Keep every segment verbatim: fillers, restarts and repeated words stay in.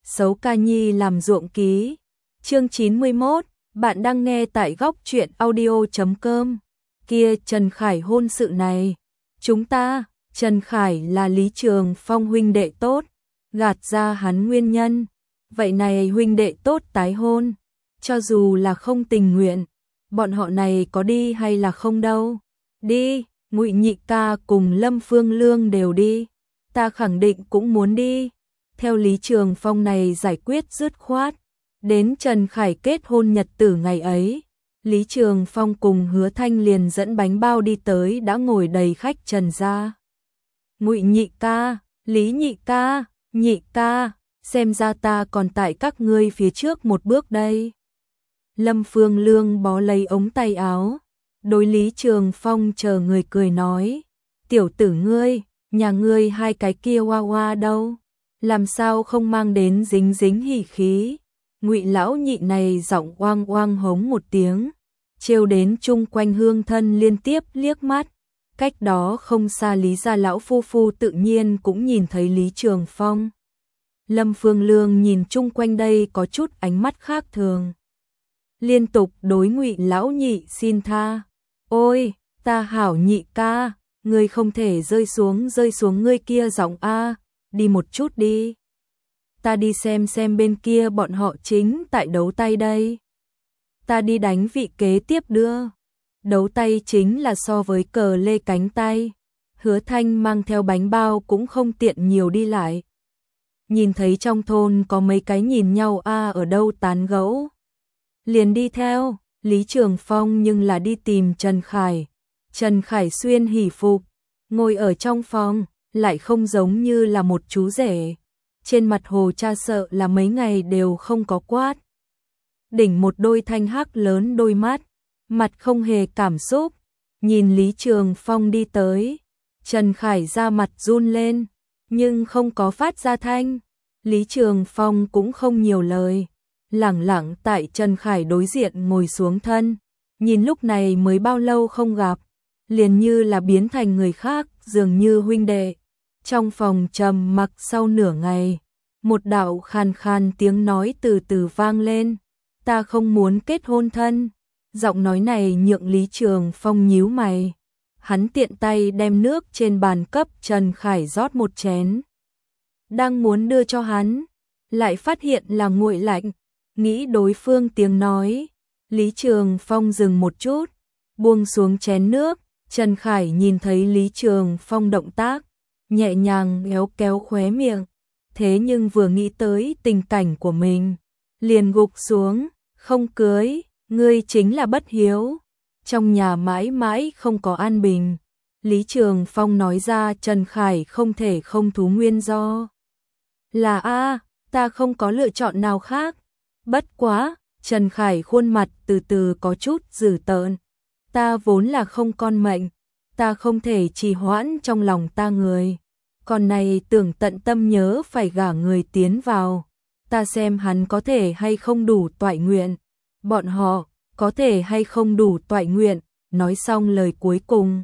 Xấu ca nhi làm ruộng ký. Chương chín mươi mốt, bạn đang nghe tại góc truyện audio chấm com. Kia Trần Khải hôn sự này, chúng ta, Trần Khải là Lý Trường Phong huynh đệ tốt, gạt ra hắn nguyên nhân. Vậy này huynh đệ tốt tái hôn, cho dù là không tình nguyện, bọn họ này có đi hay là không đâu? Đi, Ngụy Nhị ca cùng Lâm Phương Lương đều đi, ta khẳng định cũng muốn đi. Theo Lý Trường Phong này giải quyết dứt khoát, đến Trần Khải kết hôn nhật tử ngày ấy, Lý Trường Phong cùng Hứa Thanh liền dẫn bánh bao đi tới đã ngồi đầy khách Trần gia. Ngụy Nhị ca, Lý Nhị ca, Nhị ca, xem ra ta còn tại các ngươi phía trước một bước đây. Lâm Phương Lương bó lấy ống tay áo, đối Lý Trường Phong chờ người cười nói, tiểu tử ngươi, nhà ngươi hai cái kia hoa hoa đâu, làm sao không mang đến dính dính hỉ khí. Ngụy lão nhị này giọng oang oang hống một tiếng, trêu đến chung quanh hương thân liên tiếp liếc mắt. Cách đó không xa Lý gia lão phu phu tự nhiên cũng nhìn thấy Lý Trường Phong. Lâm Phương Lương nhìn chung quanh đây có chút ánh mắt khác thường, liên tục đối Ngụy lão nhị xin tha. Ôi, ta hảo nhị ca, ngươi không thể rơi xuống rơi xuống ngươi kia giọng a, đi một chút đi. Ta đi xem xem bên kia bọn họ chính tại đấu tay đây. Ta đi đánh vị kế tiếp đưa. Đấu tay chính là so với cờ lê cánh tay. Hứa Thanh mang theo bánh bao cũng không tiện nhiều đi lại. Nhìn thấy trong thôn có mấy cái nhìn nhau a ở đâu tán gẫu, liền đi theo. Lý Trường Phong nhưng là đi tìm Trần Khải. Trần Khải xuyên hỉ phục, ngồi ở trong phòng, lại không giống như là một chú rể. Trên mặt hồ cha sợ là mấy ngày đều không có quát. Đỉnh một đôi thanh hắc lớn đôi mắt, mặt không hề cảm xúc. Nhìn Lý Trường Phong đi tới, Trần Khải ra mặt run lên, nhưng không có phát ra thanh. Lý Trường Phong cũng không nhiều lời, lẳng lặng tại Trần Khải đối diện ngồi xuống thân. Nhìn lúc này mới bao lâu không gặp, liền như là biến thành người khác, dường như huynh đệ. Trong phòng trầm mặc sau nửa ngày, một đạo khàn khàn tiếng nói từ từ vang lên, ta không muốn kết hôn thân. Giọng nói này nhượng Lý Trường Phong nhíu mày. Hắn tiện tay đem nước trên bàn cấp Trần Khải rót một chén. Đang muốn đưa cho hắn, lại phát hiện là nguội lạnh, nghĩ đối phương tiếng nói. Lý Trường Phong dừng một chút, buông xuống chén nước. Trần Khải nhìn thấy Lý Trường Phong động tác, nhẹ nhàng kéo kéo khóe miệng, thế nhưng vừa nghĩ tới tình cảnh của mình, liền gục xuống. Không cưới, ngươi chính là bất hiếu, trong nhà mãi mãi không có an bình. Lý Trường Phong nói ra Trần Khải không thể không thú nguyên do. Là a, ta không có lựa chọn nào khác. Bất quá, Trần Khải khuôn mặt từ từ có chút dữ tợn. Ta vốn là không con mệnh, ta không thể trì hoãn trong lòng ta người. Còn này tưởng tận tâm nhớ phải gả người tiến vào, ta xem hắn có thể hay không đủ toại nguyện. Bọn họ có thể hay không đủ toại nguyện. Nói xong lời cuối cùng,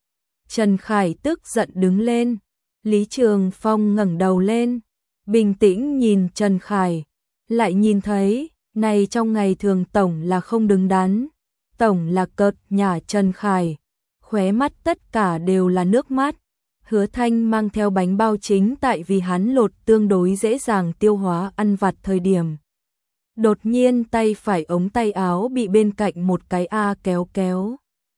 Trần Khải tức giận đứng lên. Lý Trường Phong ngẩng đầu lên, bình tĩnh nhìn Trần Khải, lại nhìn thấy, này trong ngày thường tổng là không đứng đắn, tổng là cợt nhả Trần Khải, khóe mắt tất cả đều là nước mắt. Hứa Thanh mang theo bánh bao chính tại vì hắn lột tương đối dễ dàng tiêu hóa ăn vặt thời điểm. Đột nhiên tay phải ống tay áo bị bên cạnh một cái A kéo kéo.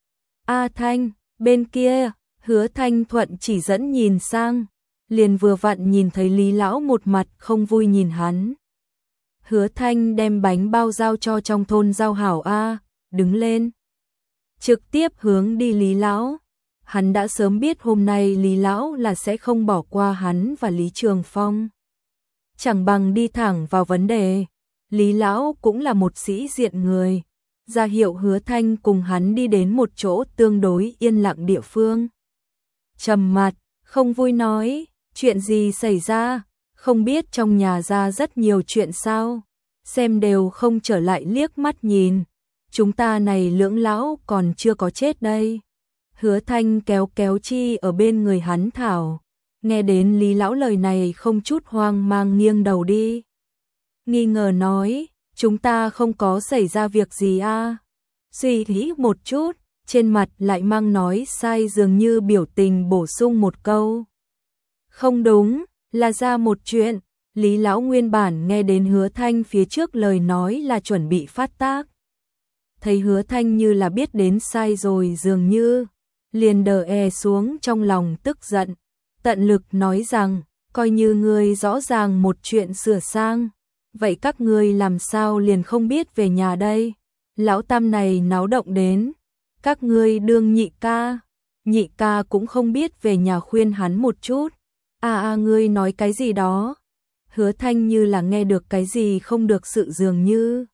A Thanh, bên kia, Hứa Thanh thuận chỉ dẫn nhìn sang, liền vừa vặn nhìn thấy Lý lão một mặt không vui nhìn hắn. Hứa Thanh đem bánh bao giao cho trong thôn giao hảo A, đứng lên, trực tiếp hướng đi Lý lão. Hắn đã sớm biết hôm nay Lý lão là sẽ không bỏ qua hắn và Lý Trường Phong. Chẳng bằng đi thẳng vào vấn đề. Lý lão cũng là một sĩ diện người, ra hiệu Hứa Thanh cùng hắn đi đến một chỗ tương đối yên lặng địa phương. Trầm mặt, không vui nói, chuyện gì xảy ra, không biết trong nhà ra rất nhiều chuyện sao, xem đều không trở lại liếc mắt nhìn, chúng ta này lưỡng lão còn chưa có chết đây. Hứa Thanh kéo kéo chi ở bên người hắn thảo, nghe đến Lý lão lời này không chút hoang mang nghiêng đầu đi. nghi ngờ nói, chúng ta không có xảy ra việc gì à? Suy nghĩ một chút, trên mặt lại mang nói sai dường như biểu tình bổ sung một câu. Không đúng, là ra một chuyện. Lý lão nguyên bản nghe đến Hứa Thanh phía trước lời nói là chuẩn bị phát tác. Thấy Hứa Thanh như là biết đến sai rồi dường như, liền đờ e xuống trong lòng tức giận, tận lực nói rằng, coi như ngươi rõ ràng một chuyện sửa sang, vậy các ngươi làm sao liền không biết về nhà đây? Lão tam này náo động đến, các ngươi đương nhị ca, nhị ca cũng không biết về nhà khuyên hắn một chút. À à ngươi nói cái gì đó? Hứa Thanh như là nghe được cái gì không được sự dường như.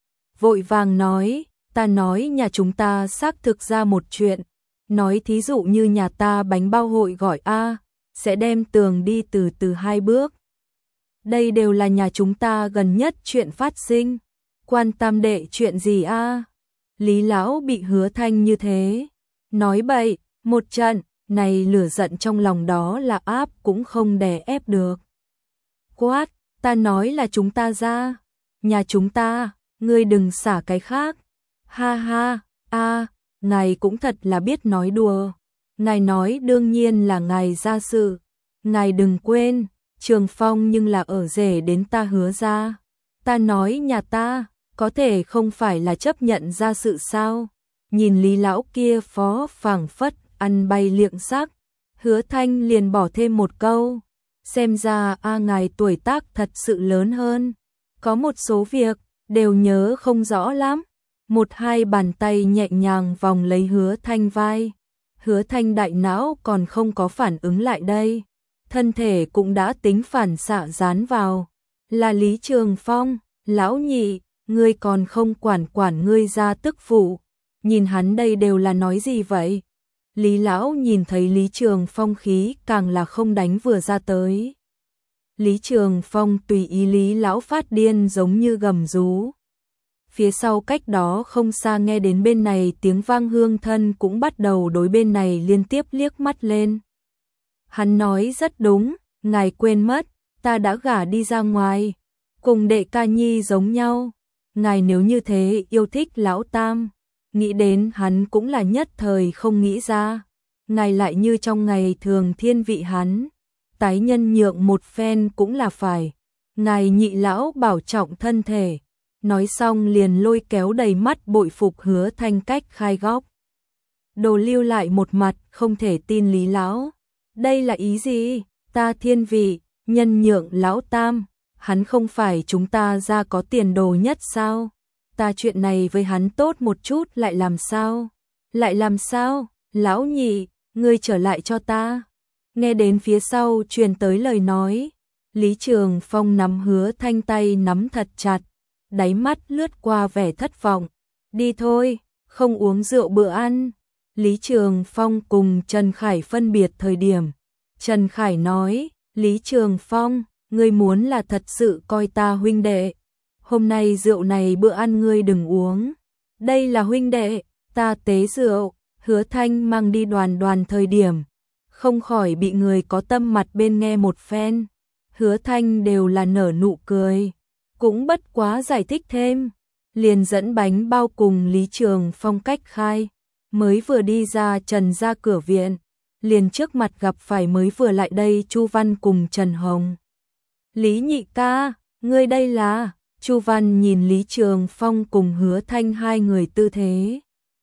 Vội vàng nói, ta nói nhà chúng ta xác thực ra một chuyện, nói thí dụ như nhà ta bánh bao hội gọi A, sẽ đem tường đi từ từ hai bước. Đây đều là nhà chúng ta gần nhất chuyện phát sinh, quan tam đệ chuyện gì a? Lý lão bị Hứa Thanh như thế, nói bậy, một trận, này lửa giận trong lòng đó là áp cũng không đè ép được. Quát, ta nói là chúng ta ra, nhà chúng ta, ngươi đừng xả cái khác. Ha ha, a, ngài cũng thật là biết nói đùa. Ngài nói đương nhiên là ngài ra sự, ngài đừng quên, Trường Phong nhưng là ở rể đến ta Hứa ra. Ta nói nhà ta, có thể không phải là chấp nhận ra sự sao? Nhìn Lý lão kia phó phảng phất ăn bay liệng sắc, Hứa Thanh liền bỏ thêm một câu, xem ra a ngài tuổi tác thật sự lớn hơn, có một số việc đều nhớ không rõ lắm. Một hai bàn tay nhẹ nhàng vòng lấy Hứa Thanh vai. Hứa Thanh đại não còn không có phản ứng lại đây, thân thể cũng đã tính phản xạ dán vào. Là Lý Trường Phong, lão nhị, ngươi còn không quản quản ngươi ra tức phụ. Nhìn hắn đây đều là nói gì vậy? Lý lão nhìn thấy Lý Trường Phong khí càng là không đánh vừa ra tới. Lý Trường Phong tùy ý Lý lão phát điên giống như gầm rú. Phía sau cách đó không xa nghe đến bên này tiếng vang hương thân cũng bắt đầu đối bên này liên tiếp liếc mắt lên. Hắn nói rất đúng, ngài quên mất, ta đã gả đi ra ngoài, cùng đệ ca nhi giống nhau. Ngài nếu như thế yêu thích lão tam, nghĩ đến hắn cũng là nhất thời không nghĩ ra. Ngài lại như trong ngày thường thiên vị hắn, tái nhân nhượng một phen cũng là phải. Ngài nhị lão bảo trọng thân thể. Nói xong liền lôi kéo đầy mắt bội phục Hứa Thanh cách khai góc. Đồ lưu lại một mặt không thể tin Lý lão. Đây là ý gì? Ta thiên vị, nhân nhượng lão tam, hắn không phải chúng ta ra có tiền đồ nhất sao? Ta chuyện này với hắn tốt một chút lại làm sao? Lại làm sao? Lão nhị, ngươi trở lại cho ta. Nghe đến phía sau truyền tới lời nói, Lý Trường Phong nắm Hứa Thanh tay nắm thật chặt, đáy mắt lướt qua vẻ thất vọng. Đi thôi, không uống rượu bữa ăn. Lý Trường Phong cùng Trần Khải phân biệt thời điểm. Trần Khải nói, Lý Trường Phong, ngươi muốn là thật sự coi ta huynh đệ. Hôm nay rượu này bữa ăn ngươi đừng uống. Đây là huynh đệ, ta tế rượu. Hứa Thanh mang đi đoàn đoàn thời điểm, không khỏi bị người có tâm mặt bên nghe một phen. Hứa Thanh đều là nở nụ cười, cũng bất quá giải thích thêm, liền dẫn bánh bao cùng Lý Trường Phong cách khai, mới vừa đi ra Trần ra cửa viện, liền trước mặt gặp phải mới vừa lại đây Chu Văn cùng Trần Hồng. Lý nhị ca, ngươi đây là? Chu Văn nhìn Lý Trường Phong cùng Hứa Thanh hai người tư thế,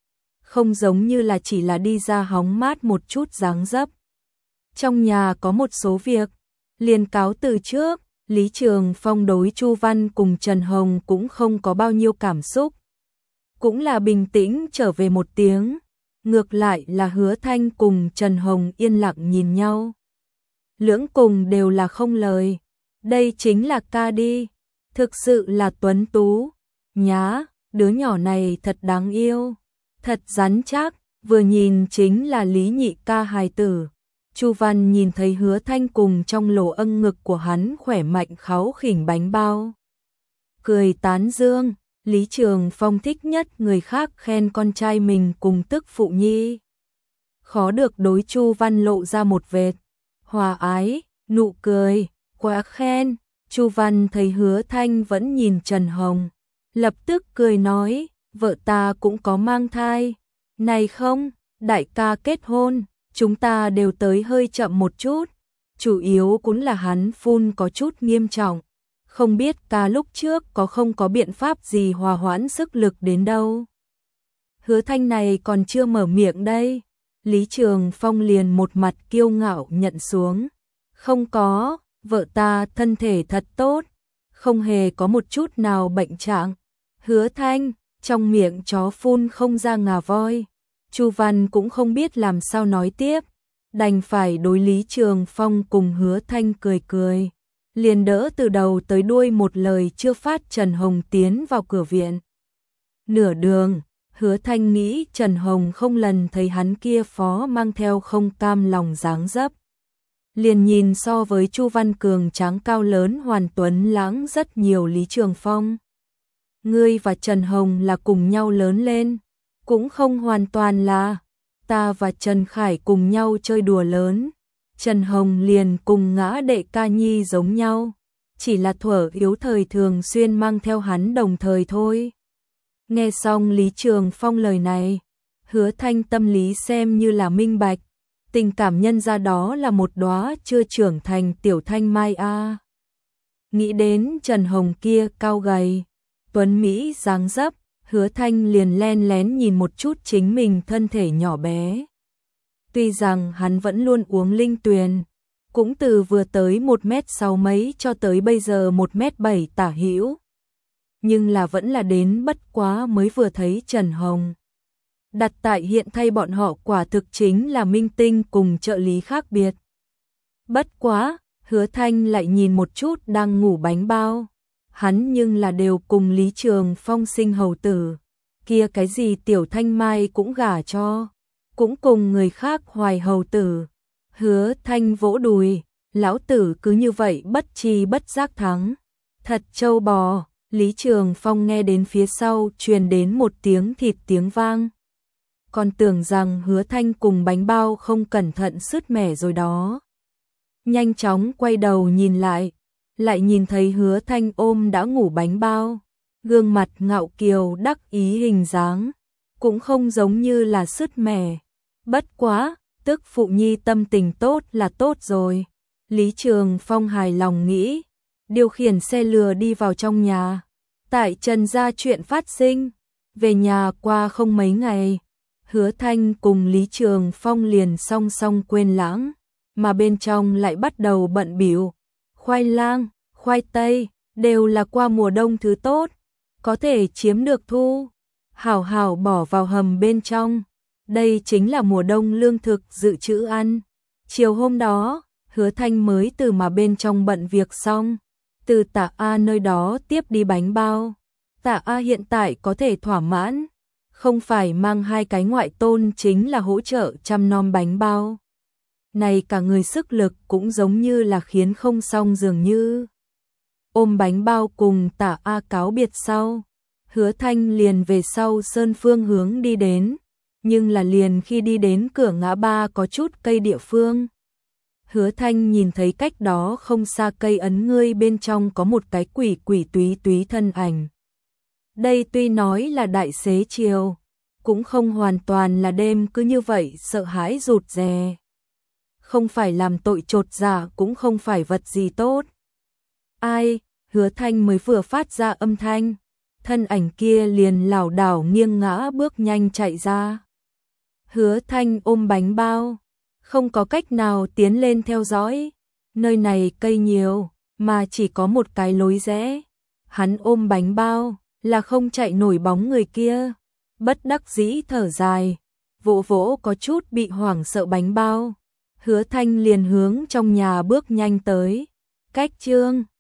không giống như là chỉ là đi ra hóng mát một chút dáng dấp. Trong nhà có một số việc, liền cáo từ trước. Lý Trường Phong đối Chu Văn cùng Trần Hồng cũng không có bao nhiêu cảm xúc, cũng là bình tĩnh trở về một tiếng. Ngược lại là Hứa Thanh cùng Trần Hồng yên lặng nhìn nhau, lưỡng cùng đều là không lời. Đây chính là ca đi, thực sự là tuấn tú. Nhá, đứa nhỏ này thật đáng yêu, thật rắn chắc, vừa nhìn chính là Lý nhị ca hài tử. Chu Văn nhìn thấy Hứa Thanh cùng trong lỗ âng ngực của hắn khỏe mạnh kháu khỉnh bánh bao, cười tán dương. Lý Trường Phong thích nhất người khác khen con trai mình cùng tức phụ nhi, khó được đối Chu Văn lộ ra một vệt hòa ái, nụ cười, quá khen. Chu Văn thấy Hứa Thanh vẫn nhìn Trần Hồng, lập tức cười nói, vợ ta cũng có mang thai. Này không, đại ca kết hôn, chúng ta đều tới hơi chậm một chút. Chủ yếu cũng là hắn phun có chút nghiêm trọng. Không biết ca lúc trước có không có biện pháp gì hòa hoãn sức lực đến đâu. Hứa Thanh này còn chưa mở miệng đây. Lý Trường Phong liền một mặt kiêu ngạo nhận xuống. Không có, vợ ta thân thể thật tốt, không hề có một chút nào bệnh trạng. Hứa Thanh, trong miệng chó phun không ra ngà voi. Chu Văn cũng không biết làm sao nói tiếp, đành phải đối Lý Trường Phong cùng Hứa Thanh cười cười. Liền đỡ từ đầu tới đuôi một lời chưa phát Trần Hồng tiến vào cửa viện. Nửa đường, Hứa Thanh nghĩ Trần Hồng không lần thấy hắn kia phó mang theo không cam lòng dáng dấp. Liền nhìn so với Chu Văn cường tráng cao lớn hoàn tuấn lãng rất nhiều Lý Trường Phong. Ngươi và Trần Hồng là cùng nhau lớn lên, cũng không hoàn toàn là. Ta và Trần Khải cùng nhau chơi đùa lớn. Trần Hồng liền cùng ngã đệ ca nhi giống nhau, chỉ là thuở yếu thời thường xuyên mang theo hắn đồng thời thôi. Nghe xong Lý Trường Phong lời này, Hứa Thanh tâm lý xem như là minh bạch, tình cảm nhân ra đó là một đóa chưa trưởng thành tiểu thanh mai a. À. Nghĩ đến Trần Hồng kia cao gầy, tuấn mỹ dáng dấp, Hứa Thanh liền len lén nhìn một chút chính mình thân thể nhỏ bé. Tuy rằng hắn vẫn luôn uống linh tuyền, cũng từ vừa tới một mét sáu mấy cho tới bây giờ một mét bảy tả hữu. Nhưng là vẫn là đến bất quá mới vừa thấy Trần Hồng. Đặt tại hiện thay bọn họ quả thực chính là minh tinh cùng trợ lý khác biệt. Bất quá, Hứa Thanh lại nhìn một chút đang ngủ bánh bao. Hắn nhưng là đều cùng Lý Trường Phong sinh hầu tử. Kia cái gì tiểu thanh mai cũng gả cho. Cũng cùng người khác hoài hầu tử. Hứa Thanh vỗ đùi, lão tử cứ như vậy bất chi bất giác thắng. Thật trâu bò. Lý Trường Phong nghe đến phía sau truyền đến một tiếng thịt tiếng vang. Còn tưởng rằng Hứa Thanh cùng bánh bao không cẩn thận sứt mẻ rồi đó. Nhanh chóng quay đầu nhìn lại, lại nhìn thấy Hứa Thanh ôm đã ngủ bánh bao, gương mặt ngạo kiều đắc ý hình dáng, cũng không giống như là sứt mẻ. Bất quá, tức phụ nhi tâm tình tốt là tốt rồi. Lý Trường Phong hài lòng nghĩ, điều khiển xe lừa đi vào trong nhà. Tại Trần gia chuyện phát sinh, về nhà qua không mấy ngày, Hứa Thanh cùng Lý Trường Phong liền song song quên lãng, mà bên trong lại bắt đầu bận bịu. Khoai lang, khoai tây, đều là qua mùa đông thứ tốt, có thể chiếm được thu, hảo hảo bỏ vào hầm bên trong. Đây chính là mùa đông lương thực dự trữ ăn. Chiều hôm đó, Hứa Thanh mới từ mà bên trong bận việc xong, từ Tạ A nơi đó tiếp đi bánh bao. Tạ A hiện tại có thể thỏa mãn, không phải mang hai cái ngoại tôn chính là hỗ trợ chăm nom bánh bao. Này cả người sức lực cũng giống như là khiến không xong dường như. Ôm bánh bao cùng Tạ A cáo biệt sau, Hứa Thanh liền về sau sơn phương hướng đi đến, nhưng là liền khi đi đến cửa ngã ba có chút cây địa phương. Hứa Thanh nhìn thấy cách đó không xa cây ấn ngươi bên trong có một cái quỷ quỷ túy túy thân ảnh. Đây tuy nói là đại xế chiều, cũng không hoàn toàn là đêm cứ như vậy sợ hãi rụt rè. Không phải làm tội chột dạ cũng không phải vật gì tốt. Ai, Hứa Thanh mới vừa phát ra âm thanh, thân ảnh kia liền lảo đảo nghiêng ngã bước nhanh chạy ra. Hứa Thanh ôm bánh bao, không có cách nào tiến lên theo dõi. Nơi này cây nhiều, mà chỉ có một cái lối rẽ. Hắn ôm bánh bao, là không chạy nổi bóng người kia. Bất đắc dĩ thở dài, vỗ vỗ có chút bị hoảng sợ bánh bao. Hứa Thanh liền hướng trong nhà bước nhanh tới. Cách chương